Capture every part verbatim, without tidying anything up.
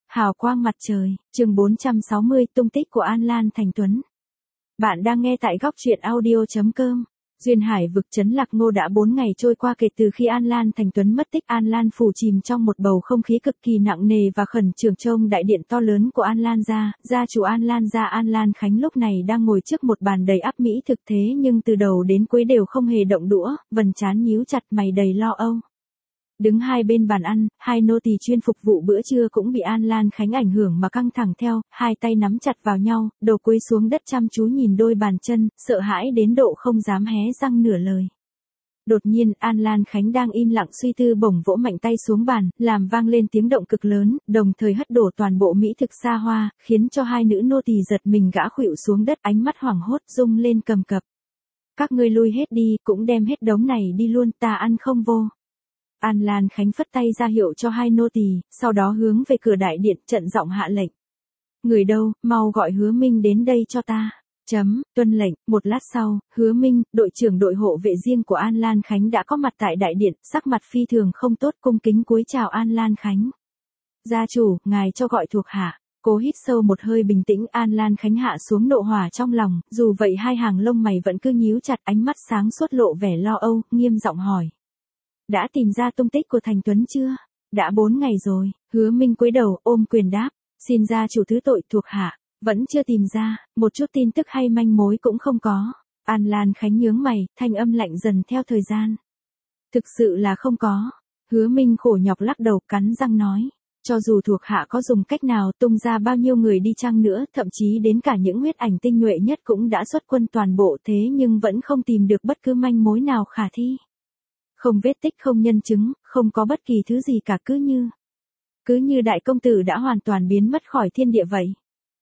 Hào quang mặt trời, chương bốn trăm sáu mươi, tung tích của An Lan Thành Tuấn. Bạn đang nghe tại góc truyện audio chấm com. Duyên hải vực trấn Lạc Ngô đã bốn ngày trôi qua kể từ khi An Lan Thành Tuấn mất tích. An Lan phủ chìm trong một bầu không khí cực kỳ nặng nề và khẩn trương. Trông đại điện to lớn của An Lan gia, gia chủ An Lan gia An Lan Khánh lúc này đang ngồi trước một bàn đầy ắp mỹ thực, thế nhưng từ đầu đến cuối đều không hề động đũa, vầng trán nhíu chặt, mày đầy lo âu. Đứng hai bên bàn ăn, hai nô tỳ chuyên phục vụ bữa trưa cũng bị An Lan Khánh ảnh hưởng mà căng thẳng theo, hai tay nắm chặt vào nhau, đầu cúi xuống đất chăm chú nhìn đôi bàn chân, sợ hãi đến độ không dám hé răng nửa lời. Đột nhiên, An Lan Khánh đang im lặng suy tư bỗng vỗ mạnh tay xuống bàn, làm vang lên tiếng động cực lớn, đồng thời hất đổ toàn bộ mỹ thực xa hoa, khiến cho hai nữ nô tỳ giật mình gã khuỵu xuống đất, ánh mắt hoảng hốt rung lên cầm cập. Các ngươi lui hết đi, cũng đem hết đống này đi luôn, ta ăn không vô. An Lan Khánh phất tay ra hiệu cho hai nô tỳ, sau đó hướng về cửa đại điện trợn giọng hạ lệnh. Người đâu, mau gọi Hứa Minh đến đây cho ta. Chấm, tuân lệnh. Một lát sau, Hứa Minh, đội trưởng đội hộ vệ riêng của An Lan Khánh đã có mặt tại đại điện, sắc mặt phi thường không tốt, cung kính cúi chào An Lan Khánh. Gia chủ, ngài cho gọi thuộc hạ. Cố hít sâu một hơi bình tĩnh, An Lan Khánh hạ xuống nộ hỏa trong lòng, dù vậy hai hàng lông mày vẫn cứ nhíu chặt, ánh mắt sáng suốt lộ vẻ lo âu, nghiêm giọng hỏi. Đã tìm ra tung tích của Thành Tuấn chưa? Đã bốn ngày rồi. Hứa Minh cúi đầu ôm quyền đáp. Xin gia chủ thứ tội, thuộc hạ. Vẫn chưa tìm ra, một chút tin tức hay manh mối cũng không có. An Lan Khánh nhướng mày, thanh âm lạnh dần theo thời gian. Thực sự là không có. Hứa Minh khổ nhọc lắc đầu, cắn răng nói. Cho dù thuộc hạ có dùng cách nào, tung ra bao nhiêu người đi chăng nữa, thậm chí đến cả những huyết ảnh tinh nhuệ nhất cũng đã xuất quân toàn bộ, thế nhưng vẫn không tìm được bất cứ manh mối nào khả thi. Không vết tích, không nhân chứng, không có bất kỳ thứ gì cả, cứ như cứ như đại công tử đã hoàn toàn biến mất khỏi thiên địa vậy.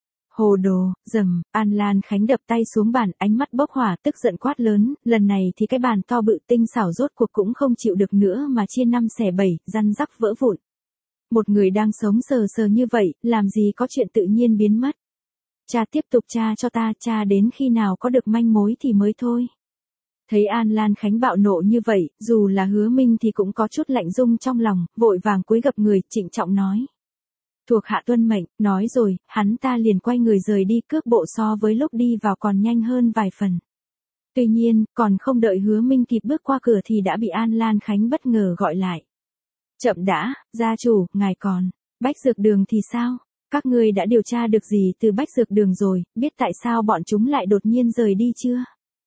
Hồ đồ, rầm, An Lan Khánh đập tay xuống bàn, ánh mắt bốc hỏa, tức giận quát lớn, lần này thì cái bàn to bự tinh xảo rốt cuộc cũng không chịu được nữa mà chia năm xẻ bảy, răn rắc vỡ vụn. Một người đang sống sờ sờ như vậy, làm gì có chuyện tự nhiên biến mất. Cha tiếp tục tra cho ta, cha đến khi nào có được manh mối thì mới thôi. Thấy An Lan Khánh bạo nộ như vậy, dù là Hứa Minh thì cũng có chút lạnh rung trong lòng, vội vàng cúi gập người, trịnh trọng nói. Thuộc hạ tuân mệnh, nói rồi, hắn ta liền quay người rời đi, cước bộ so với lúc đi vào còn nhanh hơn vài phần. Tuy nhiên, còn không đợi Hứa Minh kịp bước qua cửa thì đã bị An Lan Khánh bất ngờ gọi lại. Chậm đã, gia chủ, ngài còn, Bách Dược Đường thì sao? Các ngươi đã điều tra được gì từ Bách Dược Đường rồi, biết tại sao bọn chúng lại đột nhiên rời đi chưa?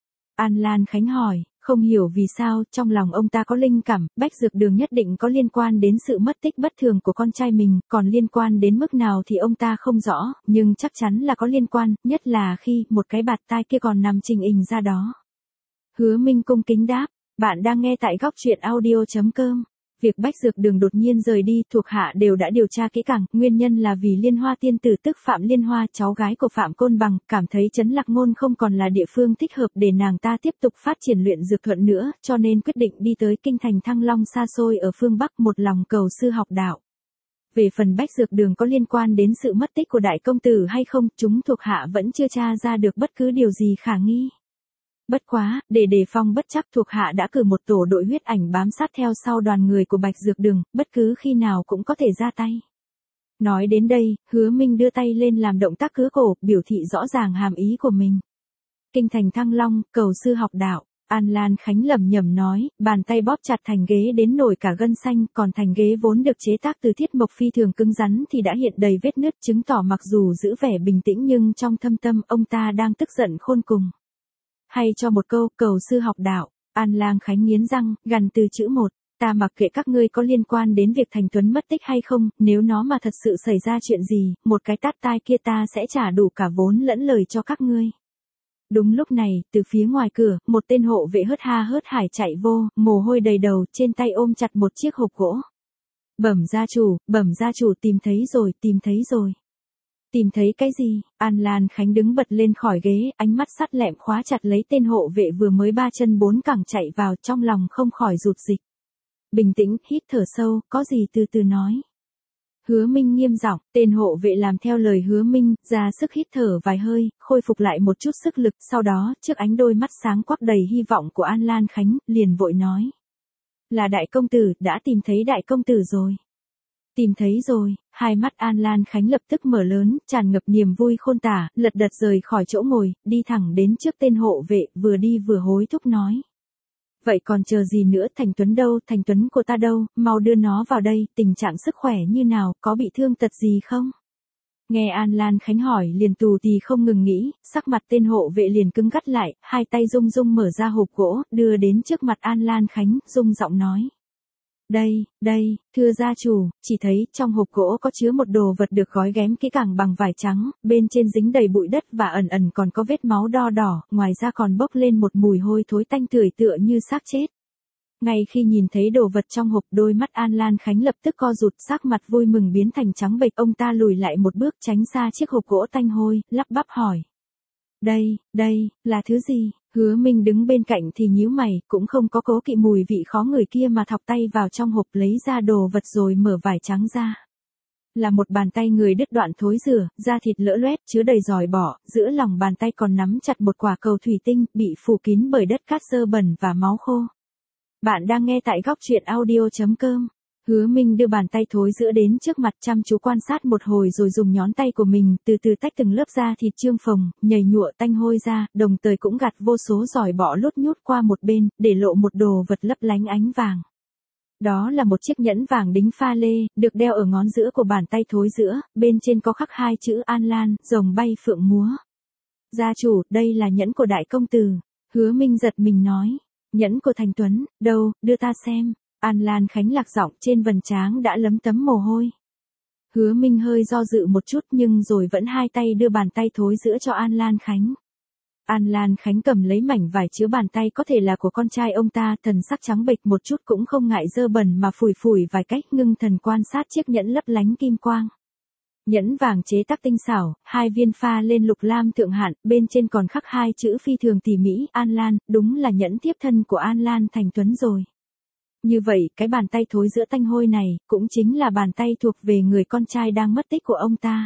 An Lan Khánh hỏi, không hiểu vì sao, trong lòng ông ta có linh cảm, Bách Dược Đường nhất định có liên quan đến sự mất tích bất thường của con trai mình, còn liên quan đến mức nào thì ông ta không rõ, nhưng chắc chắn là có liên quan, nhất là khi một cái bạt tai kia còn nằm trình hình ra đó. Hứa Minh cung kính đáp, bạn đang nghe tại góc truyện audio chấm com. Việc Bách Dược Đường đột nhiên rời đi, thuộc hạ đều đã điều tra kỹ càng, nguyên nhân là vì Liên Hoa tiên tử tức Phạm Liên Hoa, cháu gái của Phạm Côn Bằng, cảm thấy trấn Lạc Ngôn không còn là địa phương thích hợp để nàng ta tiếp tục phát triển luyện dược thuật nữa, cho nên quyết định đi tới kinh thành Thăng Long xa xôi ở phương Bắc, một lòng cầu sư học đạo. Về phần Bách Dược Đường có liên quan đến sự mất tích của đại công tử hay không, chúng thuộc hạ vẫn chưa tra ra được bất cứ điều gì khả nghi. Bất quá, để đề phòng bất trắc, thuộc hạ đã cử một tổ đội huyết ảnh bám sát theo sau đoàn người của Bạch Dược Đường, bất cứ khi nào cũng có thể ra tay. Nói đến đây, Hứa Minh đưa tay lên làm động tác cứa cổ, biểu thị rõ ràng hàm ý của mình. Kinh thành Thăng Long, cầu sư học đạo, An Lan Khánh lẩm nhẩm nói, bàn tay bóp chặt thành ghế đến nổi cả gân xanh, còn thành ghế vốn được chế tác từ thiết mộc phi thường cứng rắn thì đã hiện đầy vết nứt, chứng tỏ mặc dù giữ vẻ bình tĩnh nhưng trong thâm tâm ông ta đang tức giận khôn cùng. Hay cho một câu, cầu sư học đạo, An Lan Khánh nghiến răng, gằn từ chữ một, ta mặc kệ các ngươi có liên quan đến việc Thành Tuấn mất tích hay không, nếu nó mà thật sự xảy ra chuyện gì, một cái tát tai kia ta sẽ trả đủ cả vốn lẫn lời cho các ngươi. Đúng lúc này, từ phía ngoài cửa, một tên hộ vệ hớt ha hớt hải chạy vô, mồ hôi đầy đầu, trên tay ôm chặt một chiếc hộp gỗ. Bẩm gia chủ, bẩm gia chủ, tìm thấy rồi, tìm thấy rồi. Tìm thấy cái gì? An Lan Khánh đứng bật lên khỏi ghế, ánh mắt sắt lẹm khóa chặt lấy tên hộ vệ vừa mới ba chân bốn cẳng chạy vào, trong lòng không khỏi rụt dịch. Bình tĩnh, hít thở sâu, có gì từ từ nói. Hứa Minh nghiêm giọng, tên hộ vệ làm theo lời Hứa Minh, ra sức hít thở vài hơi, khôi phục lại một chút sức lực, sau đó, trước ánh đôi mắt sáng quắc đầy hy vọng của An Lan Khánh, liền vội nói. Là đại công tử, đã tìm thấy đại công tử rồi. Tìm thấy rồi, hai mắt An Lan Khánh lập tức mở lớn, tràn ngập niềm vui khôn tả, lật đật rời khỏi chỗ ngồi, đi thẳng đến trước tên hộ vệ, vừa đi vừa hối thúc nói. Vậy còn chờ gì nữa, Thành Tuấn đâu, Thành Tuấn của ta đâu, mau đưa nó vào đây, tình trạng sức khỏe như nào, có bị thương tật gì không? Nghe An Lan Khánh hỏi liền tù tì không ngừng nghĩ, sắc mặt tên hộ vệ liền cứng gắt lại, hai tay rung rung mở ra hộp gỗ, đưa đến trước mặt An Lan Khánh, rung giọng nói. Đây, đây, thưa gia chủ, chỉ thấy trong hộp gỗ có chứa một đồ vật được gói ghém kỹ càng bằng vải trắng, bên trên dính đầy bụi đất và ẩn ẩn còn có vết máu đo đỏ, ngoài ra còn bốc lên một mùi hôi thối tanh tưởi tựa như xác chết. Ngay khi nhìn thấy đồ vật trong hộp, đôi mắt An Lan Khánh lập tức co rụt, sắc mặt vui mừng biến thành trắng bệch, ông ta lùi lại một bước tránh xa chiếc hộp gỗ tanh hôi, lắp bắp hỏi. Đây, đây, là thứ gì? Hứa Minh đứng bên cạnh thì nhíu mày, cũng không có cố kỵ mùi vị khó ngửi kia mà thọc tay vào trong hộp lấy ra đồ vật rồi mở vải trắng ra. Là một bàn tay người đứt đoạn thối rữa, da thịt lỡ loét, chứa đầy giòi bọ, giữa lòng bàn tay còn nắm chặt một quả cầu thủy tinh, bị phủ kín bởi đất cát dơ bẩn và máu khô. Bạn đang nghe tại góc truyện audio chấm com. Hứa Minh đưa bàn tay thối rữa đến trước mặt, chăm chú quan sát một hồi rồi dùng nhón tay của mình từ từ tách từng lớp da thịt trương phồng, nhầy nhụa tanh hôi ra, đồng thời cũng gạt vô số giòi bọ lút nhút qua một bên, để lộ một đồ vật lấp lánh ánh vàng. Đó là một chiếc nhẫn vàng đính pha lê, được đeo ở ngón giữa của bàn tay thối rữa, bên trên có khắc hai chữ An Lan, rồng bay phượng múa. Gia chủ, đây là nhẫn của đại công tử. Hứa Minh giật mình nói. Nhẫn của Thành Tuấn, đâu, đưa ta xem. An Lan Khánh lạc giọng, trên vầng trán đã lấm tấm mồ hôi. Hứa Minh hơi do dự một chút nhưng rồi vẫn hai tay đưa bàn tay thối rữa cho An Lan Khánh. An Lan Khánh cầm lấy mảnh vải chứa bàn tay có thể là của con trai ông ta, thần sắc trắng bệch một chút cũng không ngại dơ bẩn mà phủi phủi vài cách, ngưng thần quan sát chiếc nhẫn lấp lánh kim quang. Nhẫn vàng chế tác tinh xảo, hai viên pha lên lục lam thượng hạng, bên trên còn khắc hai chữ phi thường tỉ mỉ, An Lan, đúng là nhẫn tiếp thân của An Lan Thành Tuấn rồi. Như vậy, cái bàn tay thối rữa tanh hôi này, cũng chính là bàn tay thuộc về người con trai đang mất tích của ông ta.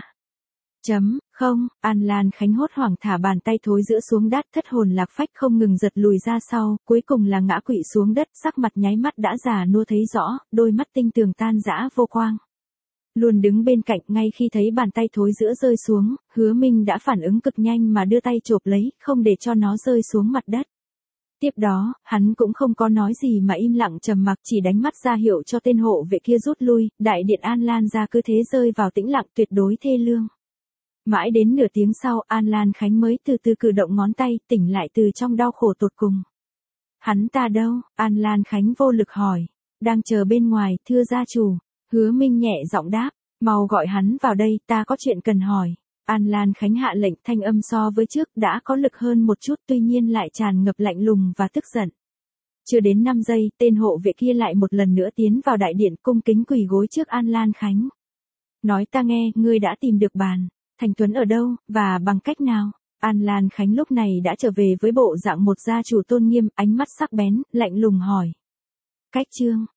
Chấm, không, An Lan Khánh hốt hoảng thả bàn tay thối rữa xuống đất, thất hồn lạc phách không ngừng giật lùi ra sau, cuối cùng là ngã quỵ xuống đất, sắc mặt nháy mắt đã già nua thấy rõ, đôi mắt tinh tường tan rã vô quang. Luôn đứng bên cạnh, ngay khi thấy bàn tay thối rữa rơi xuống, Hứa Minh đã phản ứng cực nhanh mà đưa tay chộp lấy, không để cho nó rơi xuống mặt đất. Tiếp đó, hắn cũng không có nói gì mà im lặng trầm mặc, chỉ đánh mắt ra hiệu cho tên hộ vệ kia rút lui, đại điện An Lan ra cứ thế rơi vào tĩnh lặng tuyệt đối thê lương. Mãi đến nửa tiếng sau, An Lan Khánh mới từ từ cử động ngón tay, tỉnh lại từ trong đau khổ tột cùng. Hắn ta đâu? An Lan Khánh vô lực hỏi. Đang chờ bên ngoài, thưa gia chủ. Hứa Minh nhẹ giọng đáp, mau gọi hắn vào đây, ta có chuyện cần hỏi. An Lan Khánh hạ lệnh, thanh âm so với trước đã có lực hơn một chút, tuy nhiên lại tràn ngập lạnh lùng và tức giận. Chưa đến năm giây, tên hộ vệ kia lại một lần nữa tiến vào đại điện, cung kính quỳ gối trước An Lan Khánh. Nói ta nghe, ngươi đã tìm được bàn Thành Tuấn ở đâu, và bằng cách nào? An Lan Khánh lúc này đã trở về với bộ dạng một gia chủ tôn nghiêm, ánh mắt sắc bén, lạnh lùng hỏi. Cách chương,